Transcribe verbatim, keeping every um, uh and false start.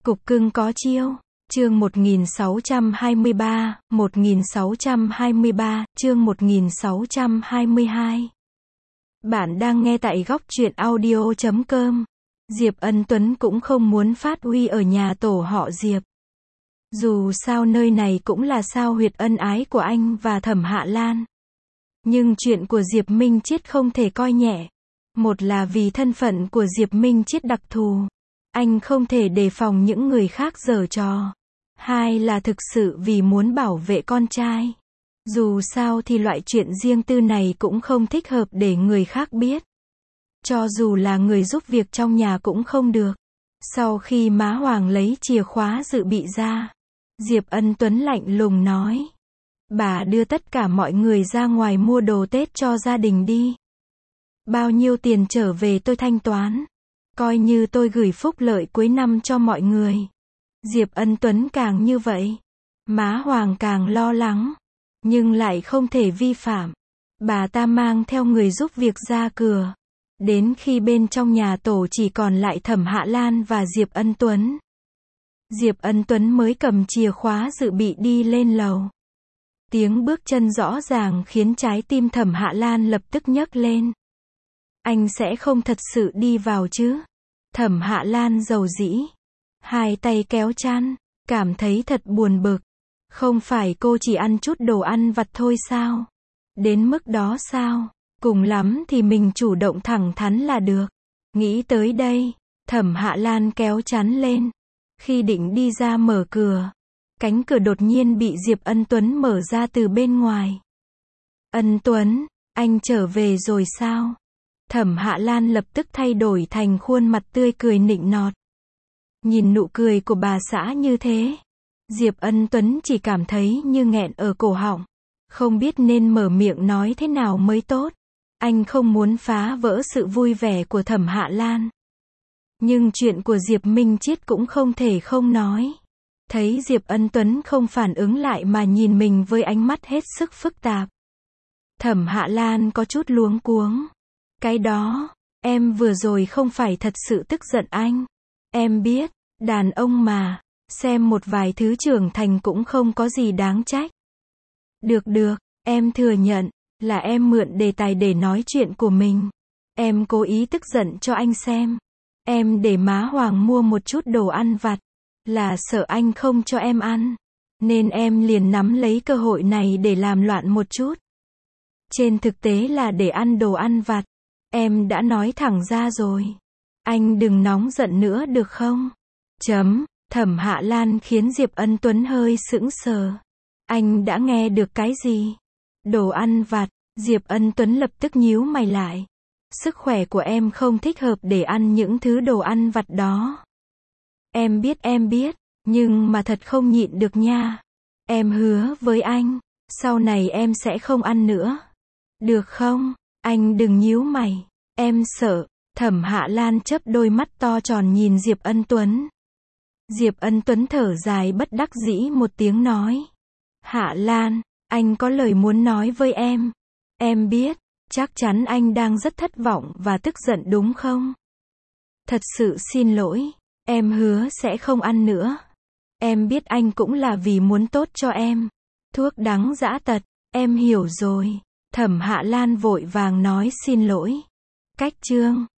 Cục cưng có chiêu. Chương một nghìn sáu trăm hai mươi ba, một nghìn sáu trăm hai mươi ba, chương một nghìn sáu trăm hai mươi hai. Bạn đang nghe tại góc truyện audio chấm com. Diệp Ân Tuấn cũng không muốn phát huy ở nhà tổ họ Diệp. Dù sao nơi này cũng là sao huyệt ân ái của anh và Thẩm Hạ Lan. Nhưng chuyện của Diệp Minh Chiết không thể coi nhẹ. Một là vì thân phận của Diệp Minh Chiết đặc thù. Anh không thể đề phòng những người khác giở trò. Hai là thực sự vì muốn bảo vệ con trai. Dù sao thì loại chuyện riêng tư này cũng không thích hợp để người khác biết. Cho dù là người giúp việc trong nhà cũng không được. Sau khi má Hoàng lấy chìa khóa dự bị ra, Diệp Ân Tuấn lạnh lùng nói. Bà đưa tất cả mọi người ra ngoài mua đồ Tết cho gia đình đi. Bao nhiêu tiền trở về tôi thanh toán. Coi như tôi gửi phúc lợi cuối năm cho mọi người. Diệp Ân Tuấn càng như vậy, má Hoàng càng lo lắng. Nhưng lại không thể vi phạm. Bà ta mang theo người giúp việc ra cửa. Đến khi bên trong nhà tổ chỉ còn lại Thẩm Hạ Lan và Diệp Ân Tuấn. Diệp Ân Tuấn mới cầm chìa khóa dự bị đi lên lầu. Tiếng bước chân rõ ràng khiến trái tim Thẩm Hạ Lan lập tức nhấc lên. Anh sẽ không thật sự đi vào chứ? Thẩm Hạ Lan rầu rĩ. Hai tay kéo chăn, cảm thấy thật buồn bực. Không phải cô chỉ ăn chút đồ ăn vặt thôi sao? Đến mức đó sao? Cùng lắm thì mình chủ động thẳng thắn là được. Nghĩ tới đây, Thẩm Hạ Lan kéo chắn lên. Khi định đi ra mở cửa, cánh cửa đột nhiên bị Diệp Ân Tuấn mở ra từ bên ngoài. Ân Tuấn, anh trở về rồi sao? Thẩm Hạ Lan lập tức thay đổi thành khuôn mặt tươi cười nịnh nọt. Nhìn nụ cười của bà xã như thế, Diệp Ân Tuấn chỉ cảm thấy như nghẹn ở cổ họng. Không biết nên mở miệng nói thế nào mới tốt. Anh không muốn phá vỡ sự vui vẻ của Thẩm Hạ Lan. Nhưng chuyện của Diệp Minh Chiết cũng không thể không nói. Thấy Diệp Ân Tuấn không phản ứng lại mà nhìn mình với ánh mắt hết sức phức tạp. Thẩm Hạ Lan có chút luống cuống. Cái đó, em vừa rồi không phải thật sự tức giận anh. Em biết, đàn ông mà, xem một vài thứ trưởng thành cũng không có gì đáng trách. Được được, em thừa nhận, là em mượn đề tài để nói chuyện của mình. Em cố ý tức giận cho anh xem. Em để má Hoàng mua một chút đồ ăn vặt, là sợ anh không cho em ăn. Nên em liền nắm lấy cơ hội này để làm loạn một chút. Trên thực tế là để ăn đồ ăn vặt. Em đã nói thẳng ra rồi. Anh đừng nóng giận nữa được không? Chấm, Thẩm Hạ Lan khiến Diệp Ân Tuấn hơi sững sờ. Anh đã nghe được cái gì? Đồ ăn vặt, Diệp Ân Tuấn lập tức nhíu mày lại. Sức khỏe của em không thích hợp để ăn những thứ đồ ăn vặt đó. Em biết em biết, nhưng mà thật không nhịn được nha. Em hứa với anh, sau này em sẽ không ăn nữa. Được không? Anh đừng nhíu mày. Em sợ. Thẩm Hạ Lan chớp đôi mắt to tròn nhìn Diệp Ân Tuấn. Diệp Ân Tuấn thở dài bất đắc dĩ một tiếng nói. Hạ Lan, anh có lời muốn nói với em. Em biết, chắc chắn anh đang rất thất vọng và tức giận đúng không? Thật sự xin lỗi, em hứa sẽ không ăn nữa. Em biết anh cũng là vì muốn tốt cho em. Thuốc đắng dã tật, em hiểu rồi. Thẩm Hạ Lan vội vàng nói xin lỗi. Cách chương